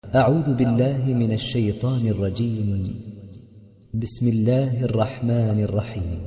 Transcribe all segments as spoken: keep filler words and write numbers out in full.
أعوذ بالله من الشيطان الرجيم. بسم الله الرحمن الرحيم.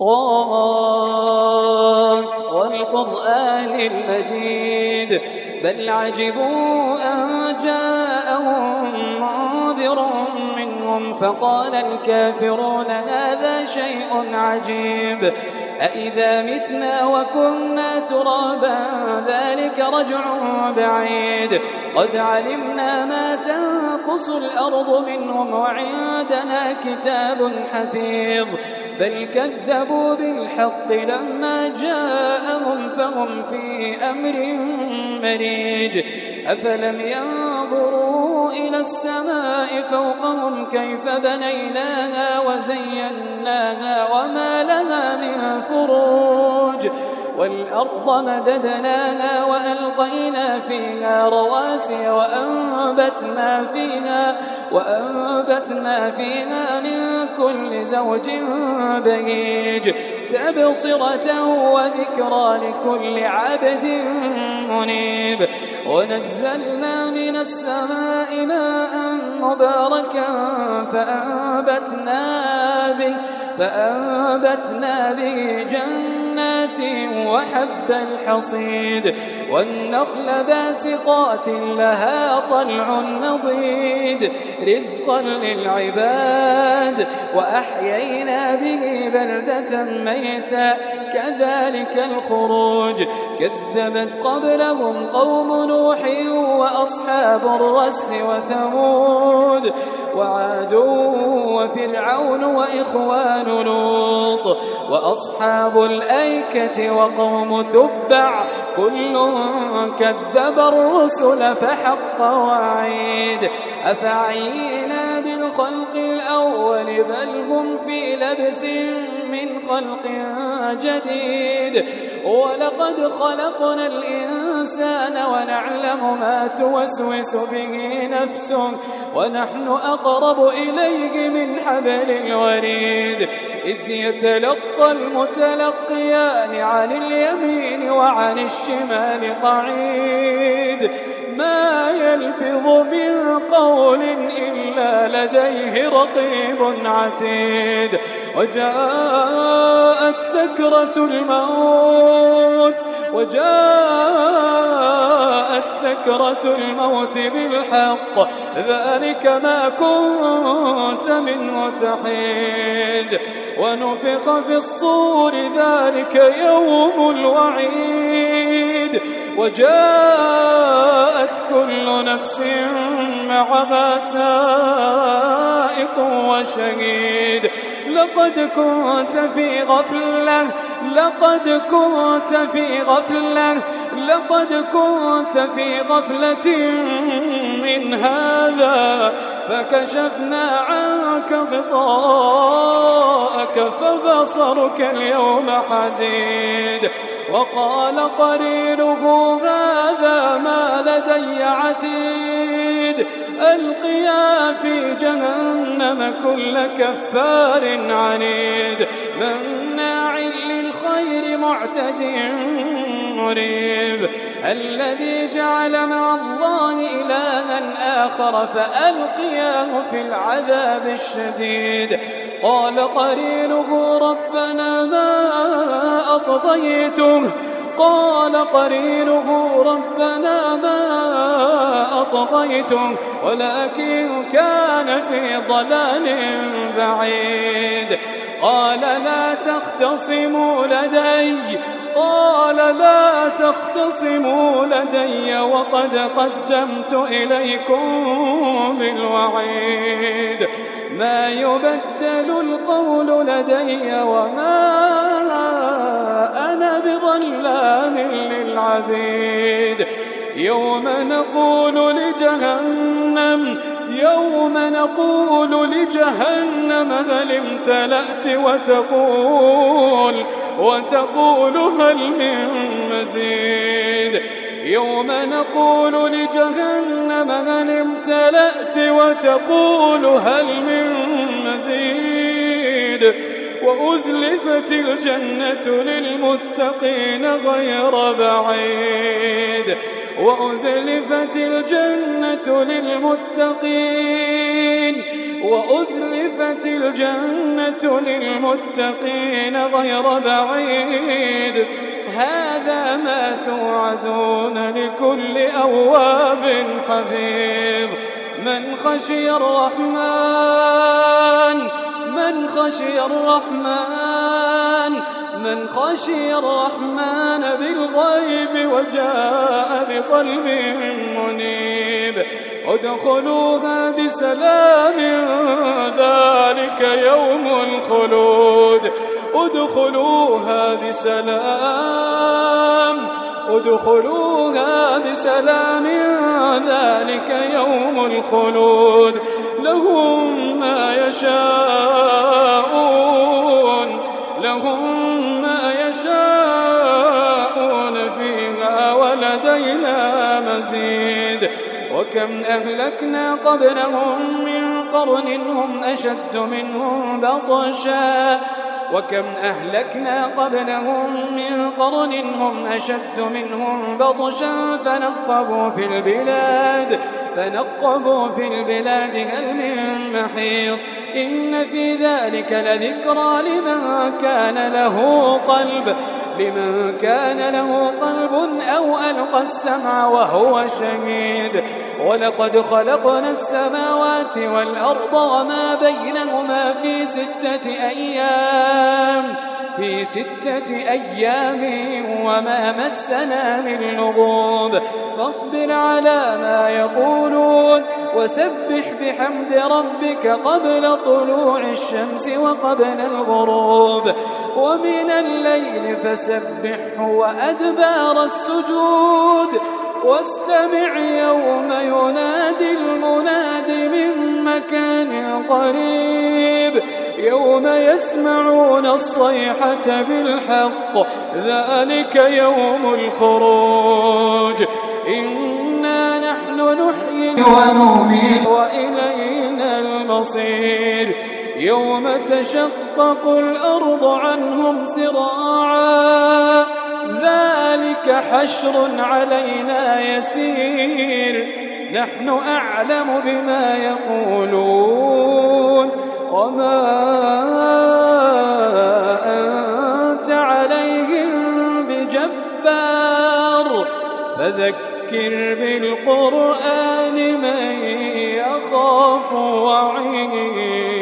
قاف والقرآن المجيد بل عجبوا أن جاءهم منذر منهم فقال الكافرون هذا شيء عجيب أإذا متنا وكنا ترابا ذلك رجع بعيد قد علمنا ما تنقص الأرض منهم وعندنا كتاب حفيظ بل كذبوا بالحق لما جاءهم فهم في أمر مريج أفلم ينظروا إلى السماء فوقهم كيف بنيناها وزيناها وما لها من فروج والأرض مددناها وألقينا فيها رواسي وأنبتنا فيها وأنبتنا فيها من كل زوج بهيج تبصرة وذكرى لكل عبد منيب ونزلنا من السماء ماء مباركا فأنبتنا به فأنبتنا به جنات وحب الحصيد والنخل باسقات لها طلع نضيد رزقا للعباد وأحيينا به بلدة ميتا كذلك الخروج كذبت قبلهم قوم نوح وأصحاب الرس وثمود وعاد وفرعون وإخوان لوط وأصحاب الأيكة وقوم تبع كل كذب الرسل فحق وعيد أفعينا بالخلق الأول بل هم في لبس من خلق جديد ولقد خلقنا الإنسان ونعلم ما توسوس به نفسه ونحن أقرب إليه من حبل الوريد إذ يتلقى المتلقيان عن اليمين وعن الشمال قعيد ما يلفظ من قول إلا لديه رقيب عتيد وجاءت سكرة الموت وجاءت سكرة الموت بالحق ذلك ما كنت منه تحيد ونفخ في الصور ذلك يوم الوعيد وجاءت كل نفس معها سائق وشهيد لقد كنت في غفلة لقد كنت في غفلة لقد كنت في غفلة من هذا فكشفنا عنك غطاءك فبصرك اليوم حديد وقال قرينه هذا ما لدي عتيد ألقيا في جهنم كل كفار عنيد مناع للخير معتد مريب الذي جعل مع الله إلها آخر فألقياه في العذاب الشديد قال قرينه ربنا ما أطغيته قال قرينه ربنا ما أطغيته ولكن كان في ضلال بعيد قال لا تختصموا لدي قال لا تختصموا لدي وقد قدمت إليكم بالوعيد ما يبدل القول لدي وما أنا بظلام للعبيد يوم نقول لجهنم يوم نقول لجهنم هل امتلأت وتقول وتقول هل من مزيد يوم نقول لجهنم هل امتلأت وتقول هل من مزيد وأزلفت الجنة للمتقين غير بعيد وأزلفت الجنة للمتقين وأزلفت الجنة للمتقين غير بعيد هذا ما توعدون لكل أواب حفيظ من خشي الرحمن من خشي الرحمن من خشي الرحمن بالغيب وجاء بقلب منيب ادخلوها بسلام ذلك يوم الخلود ادخلوها بسلام ادخلوها بسلام ذلك يوم الخلود لهم ما يشاءون لهم ما يشاءون فيها ولدينا مزيد وكم أهلكنا قبلهم من قرن هم أشد منهم بطشا وكم أهلكنا قبلهم من قرن هم أشد منهم بطشا فنقبوا في البلاد فنقبوا في البلاد هل من محيص إن في ذلك لذكرى لمن كان له قلب لمن كان له قلب أو ألقى السمع وهو شهيد ولقد خلقنا السماوات والأرض وما بينهما في ستة أيام في ستة أيام وما مسنا من لغوب فاصبر على ما يقولون وسبح بحمد ربك قبل طلوع الشمس وقبل الغروب ومن الليل فسبحه وأدبار السجود واستمع يوم ينادي المناد من مكان قريب يوم يسمعون الصيحة بالحق ذلك يوم الخروج إنا نحن نحيي ونميت وإلينا المصير يوم تشقق الأرض عنهم سراعا ذلك حشر علينا يسير نحن أعلم بما يقولون وما أنت عليهم بجبار فذكر بالقرآن من يخاف وعيد